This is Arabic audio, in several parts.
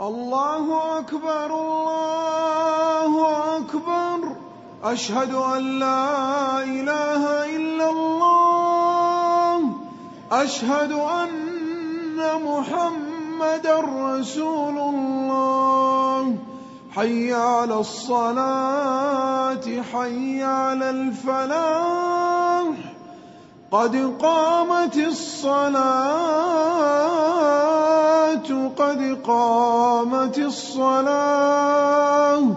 الله أكبر الله أكبر أشهد أن لا إله إلا الله أشهد أن محمدًا رسول الله حي على الصلاة حي على الفلاح قد قامت الصلاة قد قامت الصلاة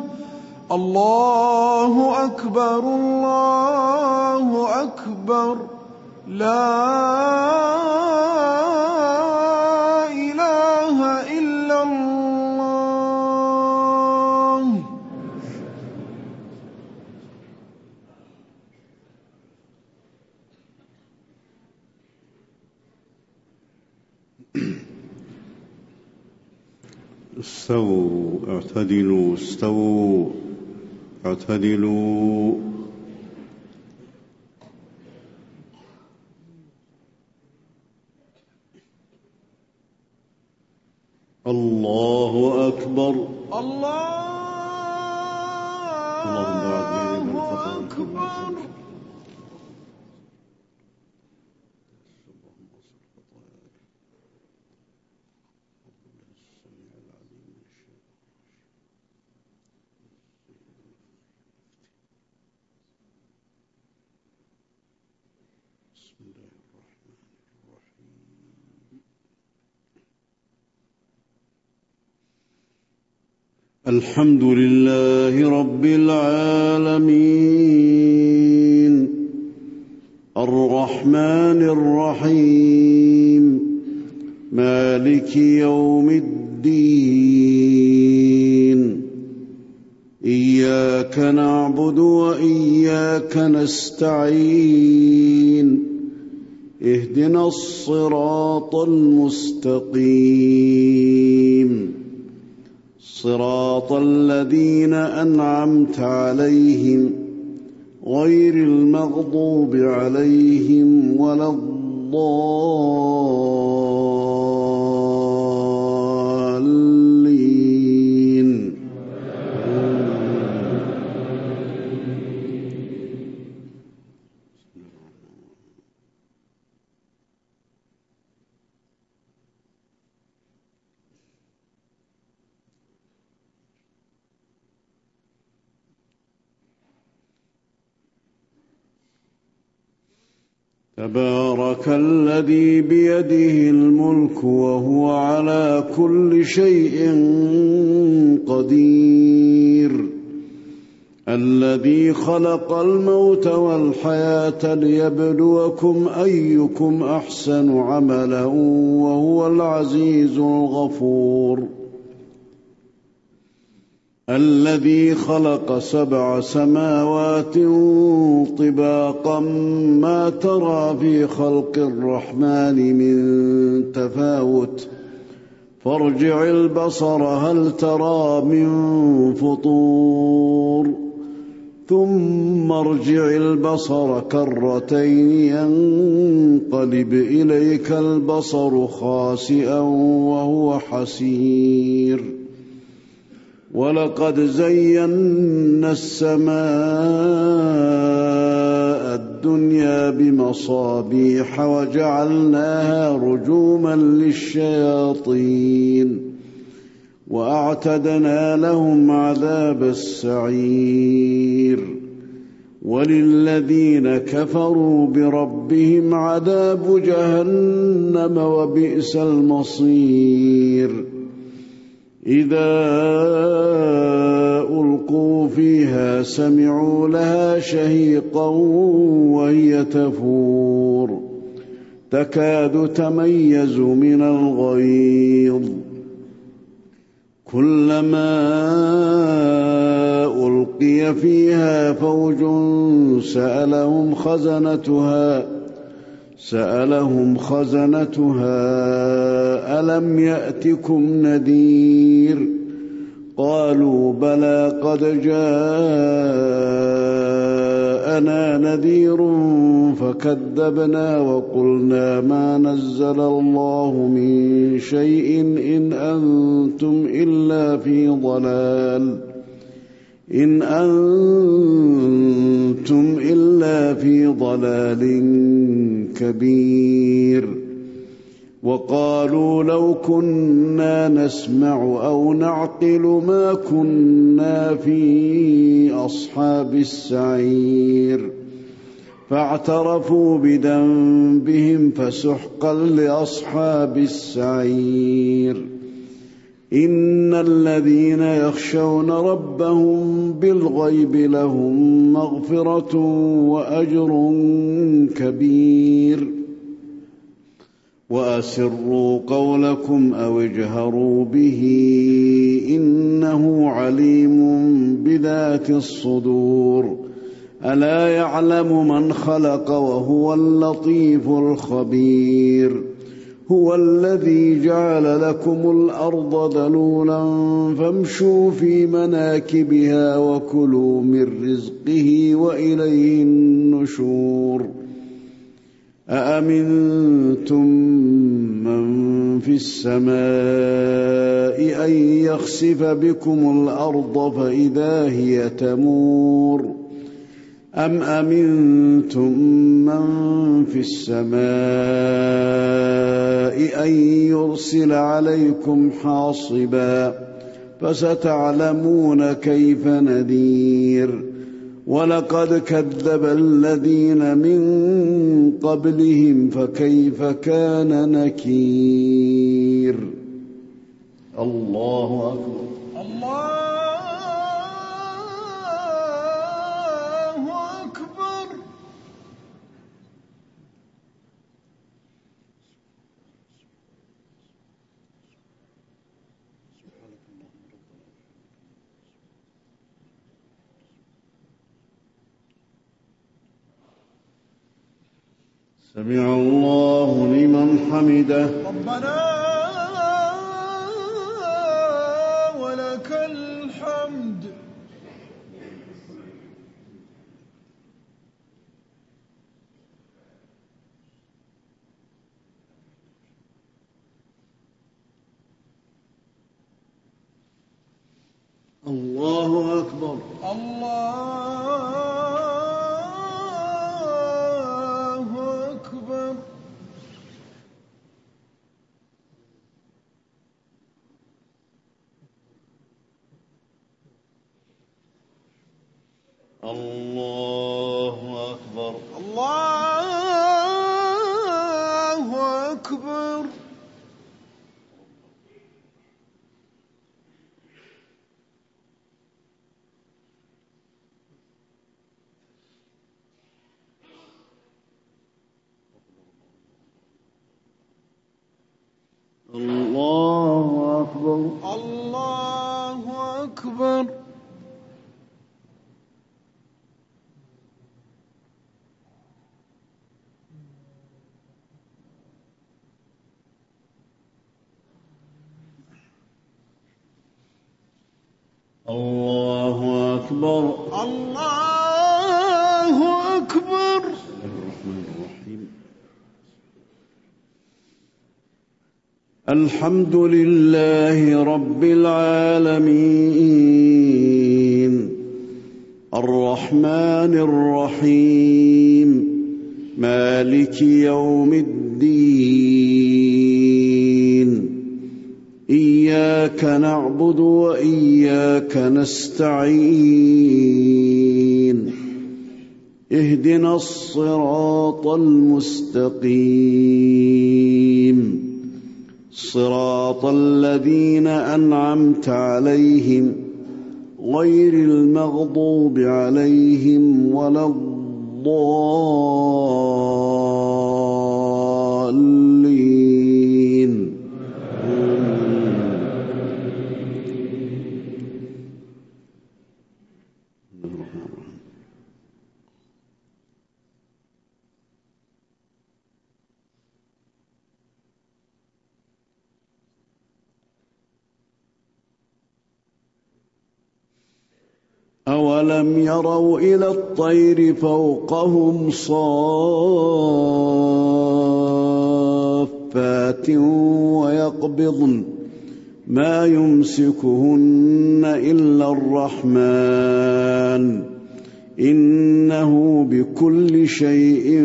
الله أكبر الله أكبر لا إله إلا الله. استووا اعتدلوا استووا اعتدلوا. الله أكبر الله أكبر. الحمد لله رب العالمين الرحمن الرحيم مالك يوم الدين إياك نعبد وإياك نستعين اهدنا الصراط المستقيم صراط الذين أنعمت عليهم غير المغضوب عليهم ولا الضالين. تبارك الذي بيده الملك وهو على كل شيء قدير الذي خلق الموت والحياة ليبلوكم أيكم أحسن عملا وهو العزيز الغفور الذي خلق 7 سماوات طباقا ما ترى في خلق الرحمن من تفاوت فارجع البصر هل ترى من فطور ثم ارجع البصر كرتين ينقلب إليك البصر خاسئا وهو حسير ولقد زينا السماء الدنيا بمصابيح وجعلناها رجوما للشياطين وأعتدنا لهم عذاب السعير وللذين كفروا بربهم عذاب جهنم وبئس المصير إذا ألقوا فيها سمعوا لها شهيقا وهي تفور تكاد تميز من الغيظ كلما ألقي فيها فوج سألهم خزنتها ألم يأتكم نذير قالوا بلى قد جاءنا نذير فكذبنا وقلنا ما نزل الله من شيء إن أنتم إلا في ضلال كبير. وقالوا لو كنا نسمع أو نعقل ما كنا في أصحاب السعير فاعترفوا بذنبهم فسحقا لأصحاب السعير. إن الذين يخشون ربهم بالغيب لهم مغفرة وأجر كبير. وأسروا قولكم أو اجهروا به إنه عليم بذات الصدور. ألا يعلم من خلق وهو اللطيف الخبير. هو الذي جعل لكم الأرض ذلولا فامشوا في مناكبها وكلوا من رزقه وإليه النشور. أأمنتم من في السماء أن يخسف بكم الأرض فإذا هي تمور أم أمنتم من في السماء أن يرسل عليكم حاصبا فستعلمون كيف نذير. ولقد كذب الذين من قبلهم فكيف كان نكير. الله أكبر. الله أكبر. سمع الله لمن حمده. ربنا ولك الحمد. الله أكبر. الله أكبر. الله أكبر. الله أكبر. الله أكبر. الله أكبر. الله أكبر. الله أكبر. الرحمن الرحيم. الحمد لله رب العالمين الرحمن الرحيم مالك يوم الدين. إياك نعبد وإياك نستعين. اهدنا الصراط المستقيم صراط الذين أنعمت عليهم غير المغضوب عليهم ولا الضالين. أولم يروا إلى الطير فوقهم صافات ويقبضن ما يمسكهن إلا الرحمن إنه بكل شيء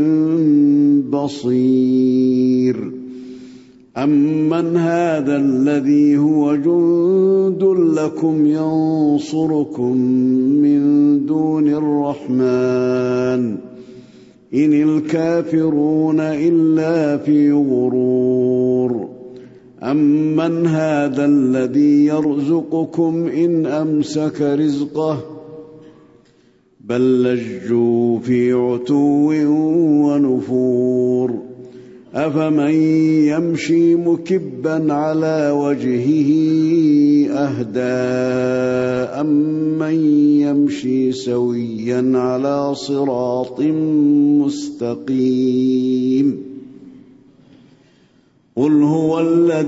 بصير أمن هذا الذي هو جند لكم ينصركم من دون الرحمن إن الكافرون إلا في غرور أمن هذا الذي يرزقكم إن أمسك رزقه بل لجوا في عتو ونفور أفمن يمشي مكبا على وجهه أهدى أمن يمشي سويا على صراط مستقيم قل هو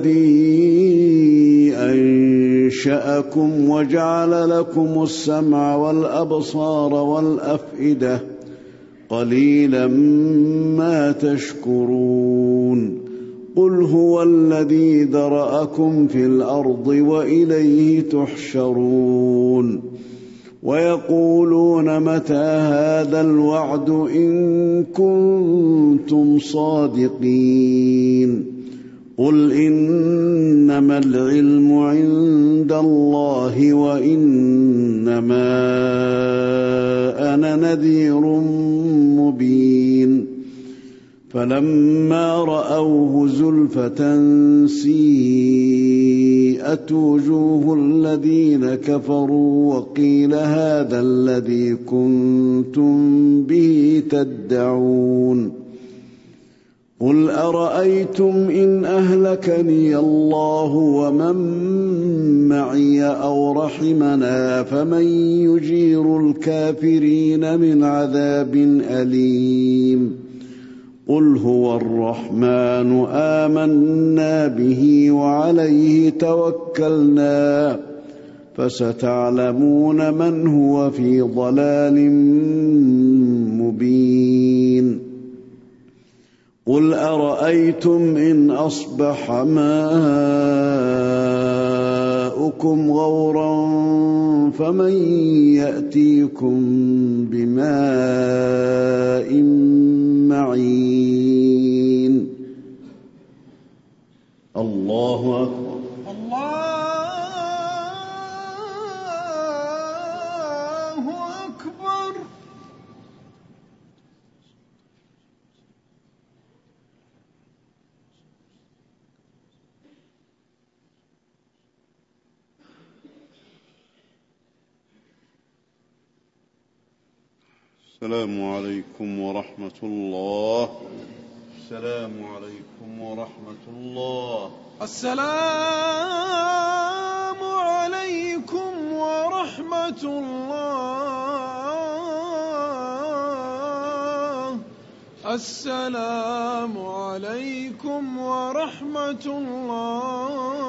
الذي أنشأكم وجعل لكم السمع والأبصار والأفئدة قليلا ما تشكرون قل هو الذي ذرأكم في الأرض وإليه تحشرون ويقولون متى هذا الوعد إن كنتم صادقين قل إنما العلم عند الله وإنما أنا نذير مبين فلما رأوه زلفة سيئت وجوه الذين كفروا وقيل هذا الذي كنتم به تدعون قل أرأيتم إن أهلكني الله ومن معي أو رحمنا فمن يجير الكافرين من عذاب أليم قل هو الرحمن آمنا به وعليه توكلنا فستعلمون من هو في ضلال مبين قل أرأيتم إن أصبح ماؤكم غورا فمن يأتيكم بماء معين الله أكبر الله أكبر. السلام عليكم ورحمة الله. السلام عليكم ورحمة الله. السلام عليكم ورحمة الله. السلام عليكم ورحمة الله.